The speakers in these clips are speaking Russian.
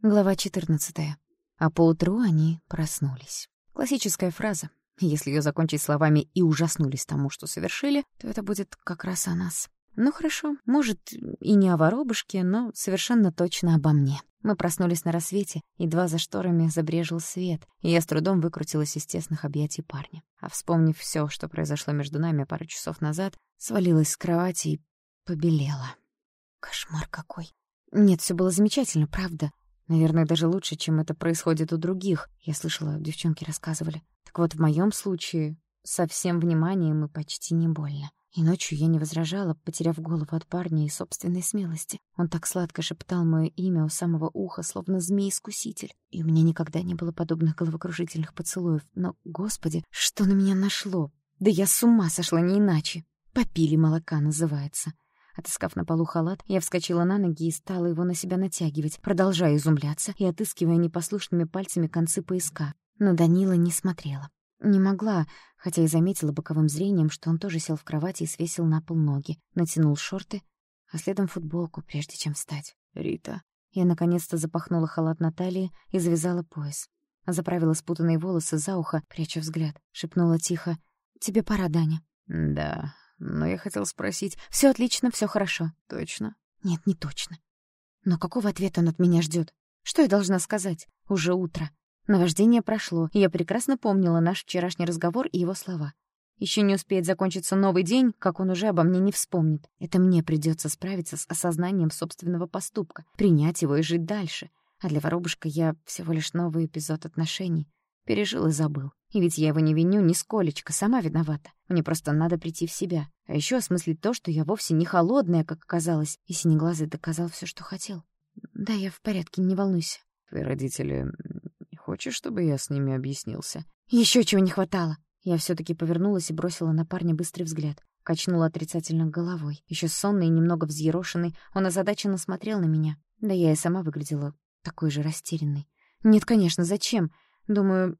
Глава 14. А поутру они проснулись. Классическая фраза. Если её закончить словами «и ужаснулись тому, что совершили», то это будет как раз о нас. Ну хорошо, может, и не о воробушке, но совершенно точно обо мне. Мы проснулись на рассвете, едва за шторами забрежил свет, и я с трудом выкрутилась из тесных объятий парня. А вспомнив всё, что произошло между нами пару часов назад, свалилась с кровати и побелела. Кошмар какой. Нет, всё было замечательно, правда. Наверное, даже лучше, чем это происходит у других. Я слышала, девчонки рассказывали. Так вот, в моём случае со всем вниманием и почти не больно. И ночью я не возражала, потеряв голову от парня и собственной смелости. Он так сладко шептал моё имя у самого уха, словно змей-искуситель. И у меня никогда не было подобных головокружительных поцелуев. Но, господи, что на меня нашло? Да я с ума сошла, не иначе. «Попили молока» называется. Отыскав на полу халат, я вскочила на ноги и стала его на себя натягивать, продолжая изумляться и отыскивая непослушными пальцами концы пояска. Но Данила не смотрела. Не могла, хотя и заметила боковым зрением, что он тоже сел в кровати и свесил на пол ноги, натянул шорты, а следом футболку, прежде чем встать. «Рита». Я наконец-то запахнула халат на талии и завязала пояс. Заправила спутанные волосы за ухо, пряча взгляд. Шепнула тихо: «Тебе пора, Даня». «Да, но я хотел спросить...» «Всё отлично, всё хорошо». «Точно?» «Нет, не точно. Но какого ответа он от меня ждёт? Что я должна сказать? Уже утро. Наваждение прошло, и я прекрасно помнила наш вчерашний разговор и его слова. Ещё не успеет закончиться новый день, как он уже обо мне не вспомнит. Это мне придётся справиться с осознанием собственного поступка, принять его и жить дальше. А для воробушка я всего лишь новый эпизод отношений. Пережил и забыл. И ведь я его не виню нисколечко, сама виновата. Мне просто надо прийти в себя. А ещё осмыслить то, что я вовсе не холодная, как оказалось, и синеглазый доказал всё, что хотел. Да, я в порядке, не волнуйся». «Твои родители... Хочешь, чтобы я с ними объяснился?» Ещё чего не хватало. Я всё-таки повернулась и бросила на парня быстрый взгляд. Качнула отрицательно головой. Ещё сонный и немного взъерошенный, он озадаченно смотрел на меня. Да я и сама выглядела такой же растерянной. «Нет, конечно, зачем? Думаю,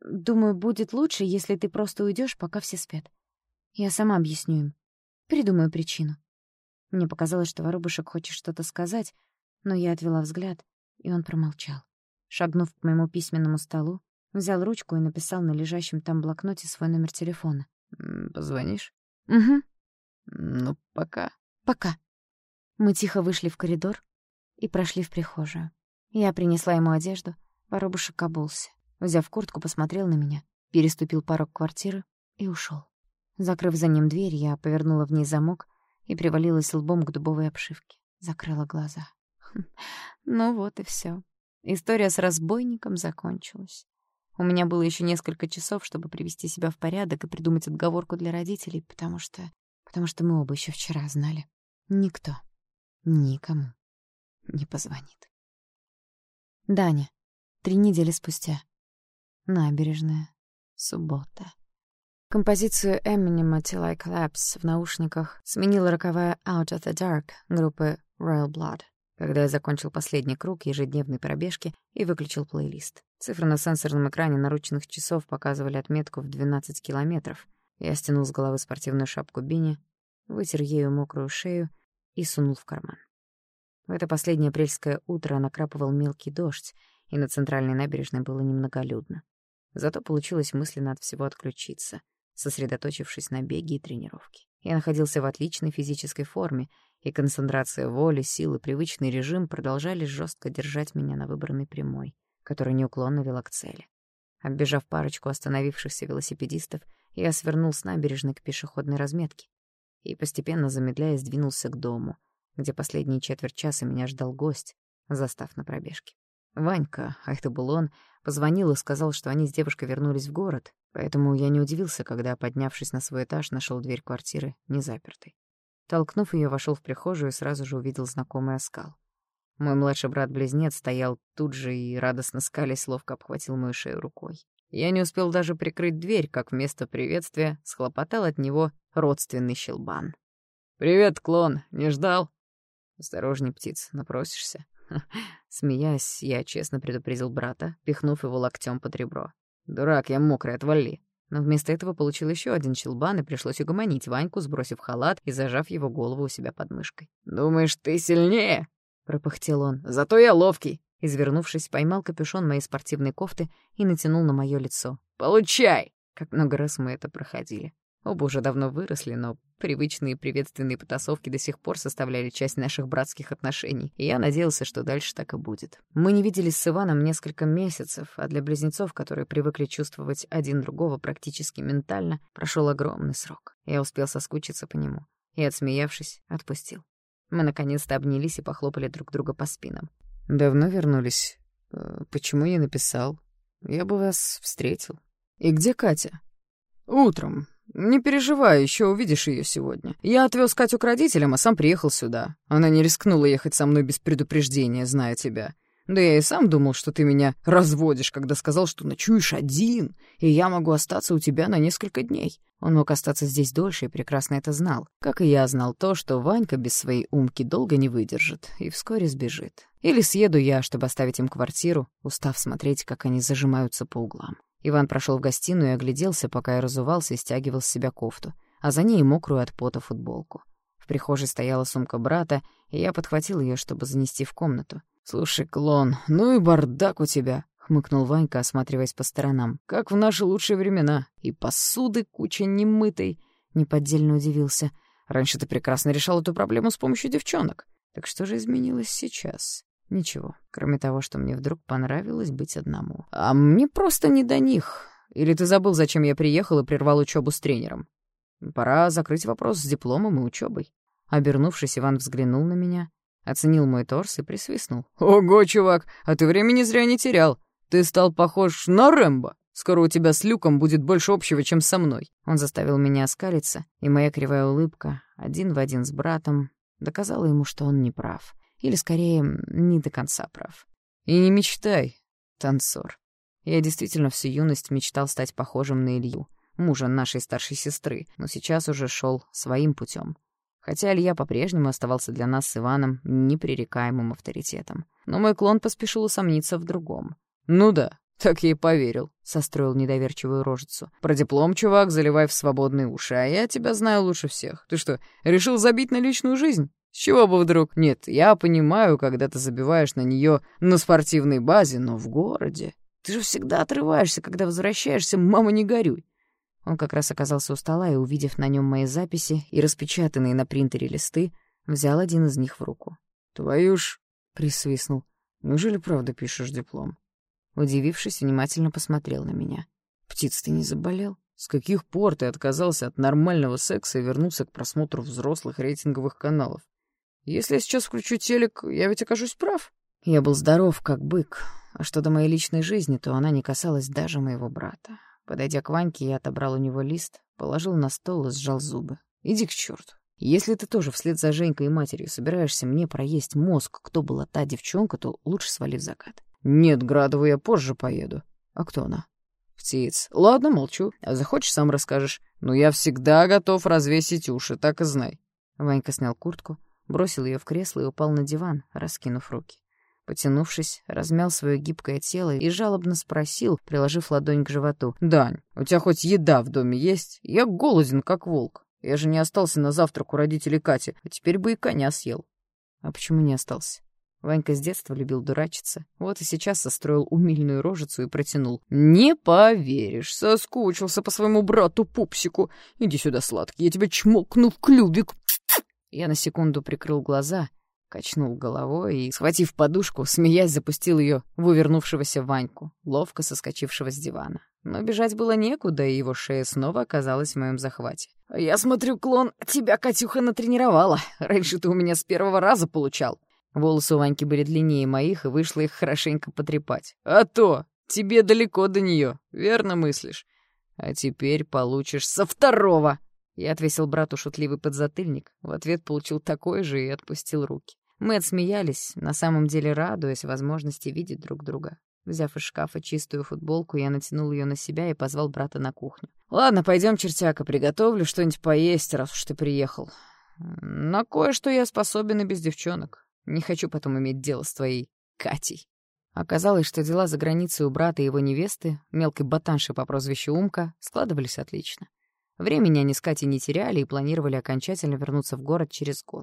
будет лучше, если ты просто уйдёшь, пока все спят. Я сама объясню им. Придумаю причину». Мне показалось, что воробушек хочет что-то сказать, но я отвела взгляд, и он промолчал. Шагнув к моему письменному столу, взял ручку и написал на лежащем там блокноте свой номер телефона. «Позвонишь?» «Угу». «Ну, пока». «Пока». Мы тихо вышли в коридор и прошли в прихожую. Я принесла ему одежду, воробушек обулся. Взяв куртку, посмотрел на меня, переступил порог квартиры и ушёл. Закрыв за ним дверь, я повернула вниз замок и привалилась лбом к дубовой обшивке. Закрыла глаза. Ну вот и всё. История с разбойником закончилась. У меня было ещё несколько часов, чтобы привести себя в порядок и придумать отговорку для родителей, потому что мы оба ещё вчера знали. Никто никому не позвонит. Даня. 3 недели спустя. Набережная. Суббота. Композицию Эминема «Till I Collapse» в наушниках сменила роковая «Out of the Dark» группы Royal Blood, когда я закончил последний круг ежедневной пробежки и выключил плейлист. Цифры на сенсорном экране наручных часов показывали отметку в 12 километров. Я стянул с головы спортивную шапку Бини, вытер ею мокрую шею и сунул в карман. В это последнее апрельское утро накрапывал мелкий дождь, и на центральной набережной было немноголюдно. Зато получилось мысленно от всего отключиться, сосредоточившись на беге и тренировке. Я находился в отличной физической форме, и концентрация воли, сил и привычный режим продолжали жестко держать меня на выбранной прямой, которая неуклонно вела к цели. Оббежав парочку остановившихся велосипедистов, я свернул с набережной к пешеходной разметке и, постепенно замедляясь, двинулся к дому, где последние четверть часа меня ждал гость, застав на пробежке. Ванька, а это был он, позвонил и сказал, что они с девушкой вернулись в город, поэтому я не удивился, когда, поднявшись на свой этаж, нашел дверь квартиры незапертой. Толкнув ее, вошел в прихожую и сразу же увидел знакомый оскал. Мой младший брат-близнец стоял тут же и, радостно скалясь, ловко обхватил мою шею рукой. Я не успел даже прикрыть дверь, как вместо приветствия схлопотал от него родственный щелбан. «Привет, клон, не ждал?» «Осторожней, птиц, напросишься». Смеясь, я честно предупредил брата, пихнув его локтем под ребро. «Дурак, я мокрый, отвали». Но вместо этого получил еще один щелбан, и пришлось угомонить Ваньку, сбросив халат и зажав его голову у себя под мышкой. «Думаешь, ты сильнее?» — пропыхтел он. «Зато я ловкий. Извернувшись, поймал капюшон моей спортивной кофты и натянул на моё лицо. «Получай!» Как много раз мы это проходили. Оба уже давно выросли, но привычные приветственные потасовки до сих пор составляли часть наших братских отношений, и я надеялся, что дальше так и будет. Мы не виделись с Иваном несколько месяцев, а для близнецов, которые привыкли чувствовать один другого практически ментально, прошел огромный срок. Я успел соскучиться по нему и, отсмеявшись, отпустил. Мы наконец-то обнялись и похлопали друг друга по спинам. «Давно вернулись? Почему я написал? Я бы вас встретил. И где Катя?» «Утром. Не переживай, еще увидишь ее сегодня. Я отвез Катю к родителям, а сам приехал сюда. Она не рискнула ехать со мной без предупреждения, зная тебя. Да я и сам думал, что ты меня разводишь, когда сказал, что ночуешь один, и я могу остаться у тебя на несколько дней». Он мог остаться здесь дольше и прекрасно это знал. Как и я знал то, что Ванька без своей умки долго не выдержит и вскоре сбежит. Или съеду я, чтобы оставить им квартиру, устав смотреть, как они зажимаются по углам. Иван прошел в гостиную и огляделся, пока я разувался и стягивал с себя кофту, а за ней мокрую от пота футболку. В прихожей стояла сумка брата, и я подхватил ее, чтобы занести в комнату. «Слушай, клон, ну и бардак у тебя», — хмыкнул Ванька, осматриваясь по сторонам. «Как в наши лучшие времена. И посуды куча немытой». Неподдельно удивился. «Раньше ты прекрасно решал эту проблему с помощью девчонок. Так что же изменилось сейчас?» Ничего, кроме того, что мне вдруг понравилось быть одному. «А мне просто не до них. Или ты забыл, зачем я приехал и прервал учебу с тренером? Пора закрыть вопрос с дипломом и учебой». Обернувшись, Иван взглянул на меня, оценил мой торс и присвистнул. «Ого, чувак, а ты времени зря не терял. Ты стал похож на Рэмбо. Скоро у тебя с Люком будет больше общего, чем со мной». Он заставил меня оскалиться, и моя кривая улыбка, один в один с братом, доказала ему, что он не прав. Или, скорее, не до конца прав. «И не мечтай, танцор». Я действительно всю юность мечтал стать похожим на Илью, мужа нашей старшей сестры, но сейчас уже шел своим путем. Хотя Илья по-прежнему оставался для нас с Иваном непререкаемым авторитетом. Но мой клон поспешил усомниться в другом. «Ну да, так я и поверил», — состроил недоверчивую рожицу. «Про диплом, чувак, заливай в свободные уши, а я тебя знаю лучше всех. Ты что, решил забить на личную жизнь? С чего бы вдруг? Нет, я понимаю, когда ты забиваешь на нее на спортивной базе, но в городе. Ты же всегда отрываешься, когда возвращаешься, мама, не горюй». Он как раз оказался у стола и, увидев на нем мои записи и распечатанные на принтере листы, взял один из них в руку. «Твою ж...» — присвистнул. «Неужели правда пишешь диплом?» Удивившись, внимательно посмотрел на меня. «Птиц, ты не заболел? С каких пор ты отказался от нормального секса и вернулся к просмотру взрослых рейтинговых каналов? Если я сейчас включу телек, я ведь окажусь прав». Я был здоров, как бык, а что до моей личной жизни, то она не касалась даже моего брата. Подойдя к Ваньке, я отобрал у него лист, положил на стол и сжал зубы. «Иди к черту. Если ты тоже вслед за Женькой и матерью собираешься мне проесть мозг, кто была та девчонка, то лучше свали в закат». «Нет, Градову я позже поеду». «А кто она?» «Птиц. Ладно, молчу. А захочешь, сам расскажешь. Но я всегда готов развесить уши, так и знай». Ванька снял куртку, бросил ее в кресло и упал на диван, раскинув руки. Потянувшись, размял свое гибкое тело и жалобно спросил, приложив ладонь к животу. «Дань, у тебя хоть еда в доме есть? Я голоден, как волк. Я же не остался на завтрак у родителей Кати, а теперь бы и коня съел». «А почему не остался?» Ванька с детства любил дурачиться, вот и сейчас состроил умильную рожицу и протянул. «Не поверишь, соскучился по своему брату-пупсику. Иди сюда, сладкий, я тебя чмокну в клювик». Я на секунду прикрыл глаза, качнул головой и, схватив подушку, смеясь, запустил ее в увернувшегося Ваньку, ловко соскочившего с дивана. Но бежать было некуда, и его шея снова оказалась в моем захвате. «Я смотрю, клон, тебя Катюха натренировала. Раньше ты у меня с первого раза получал». Волосы у Ваньки были длиннее моих, и вышло их хорошенько потрепать. «А то! Тебе далеко до нее, верно мыслишь? А теперь получишь со второго!» Я отвесил брату шутливый подзатыльник, в ответ получил такой же и отпустил руки. Мы отсмеялись, на самом деле радуясь возможности видеть друг друга. Взяв из шкафа чистую футболку, я натянул ее на себя и позвал брата на кухню. «Ладно, пойдем, чертяка, приготовлю что-нибудь поесть, раз уж ты приехал. На кое-что я способен и без девчонок. Не хочу потом иметь дело с твоей Катей». Оказалось, что дела за границей у брата и его невесты, мелкой ботанши по прозвищу Умка, складывались отлично. Времени они с Катей не теряли и планировали окончательно вернуться в город через год.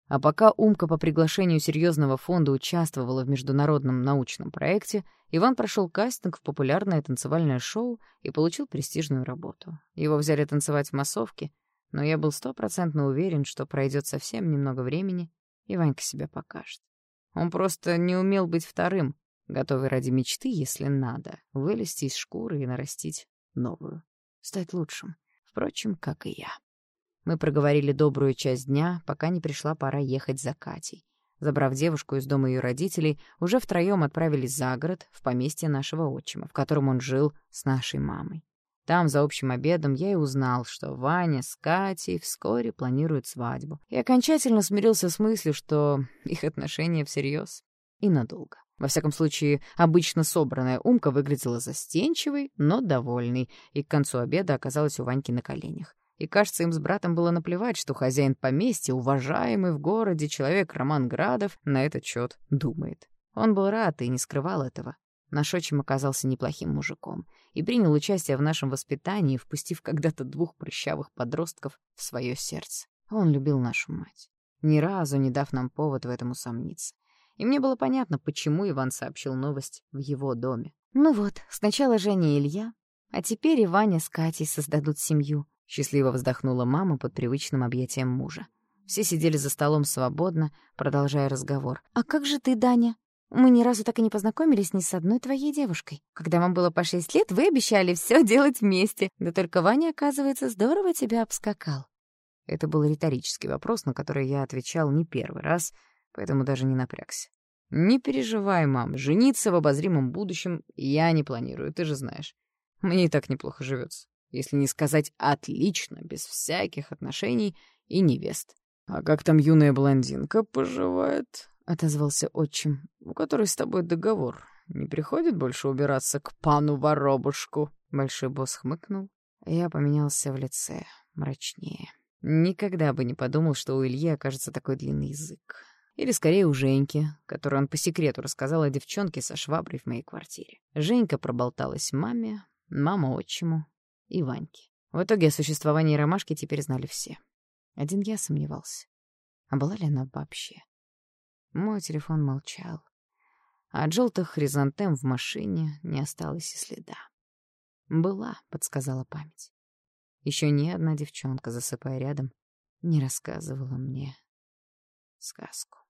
А пока Умка по приглашению серьезного фонда участвовала в международном научном проекте, Иван прошел кастинг в популярное танцевальное шоу и получил престижную работу. Его взяли танцевать в массовке, но я был 100% уверен, что пройдет совсем немного времени, и Ванька себя покажет. Он просто не умел быть вторым, готовый ради мечты, если надо, вылезти из шкуры и нарастить новую, стать лучшим, впрочем, как и я. Мы проговорили добрую часть дня, пока не пришла пора ехать за Катей. Забрав девушку из дома ее родителей, уже втроем отправились за город, в поместье нашего отчима, в котором он жил с нашей мамой. Там, за общим обедом, я и узнал, что Ваня с Катей вскоре планируют свадьбу, и окончательно смирился с мыслью, что их отношения всерьез и надолго. Во всяком случае, обычно собранная Умка выглядела застенчивой, но довольной, и к концу обеда оказалась у Ваньки на коленях. И, кажется, им с братом было наплевать, что хозяин поместья, уважаемый в городе человек Роман Градов, на этот счет думает. Он был рад и не скрывал этого. Наш отчим оказался неплохим мужиком и принял участие в нашем воспитании, впустив когда-то 2 прыщавых подростков в свое сердце. Он любил нашу мать, ни разу не дав нам повод в этом усомниться. И мне было понятно, почему Иван сообщил новость в его доме. Ну вот, сначала Женя и Илья, а теперь и Ваня с Катей создадут семью. Счастливо вздохнула мама под привычным объятием мужа. Все сидели за столом свободно, продолжая разговор. «А как же ты, Даня? Мы ни разу так и не познакомились ни с одной твоей девушкой. Когда вам было по 6 лет, вы обещали все делать вместе. Да только Ваня, оказывается, здорово тебя обскакал». Это был риторический вопрос, на который я отвечал не первый раз, поэтому даже не напрягся. «Не переживай, мам, жениться в обозримом будущем я не планирую, ты же знаешь. Мне и так неплохо живется. Если не сказать отлично, без всяких отношений и невест. «А как там юная блондинка поживает?» — отозвался отчим. «У которой с тобой договор. Не приходит больше убираться к пану Воробушку?» Большой босс хмыкнул, и я поменялся в лице, мрачнее. Никогда бы не подумал, что у Ильи окажется такой длинный язык. Или скорее у Женьки, которой он по секрету рассказал о девчонке со шваброй в моей квартире. Женька проболталась маме, мама отчиму и Ваньке. В итоге о существовании Ромашки теперь знали все. Один я сомневался. А была ли она вообще? Мой телефон молчал. А от желтых хризантем в машине не осталось и следа. «Была», — подсказала память. Еще ни одна девчонка, засыпая рядом, не рассказывала мне сказку.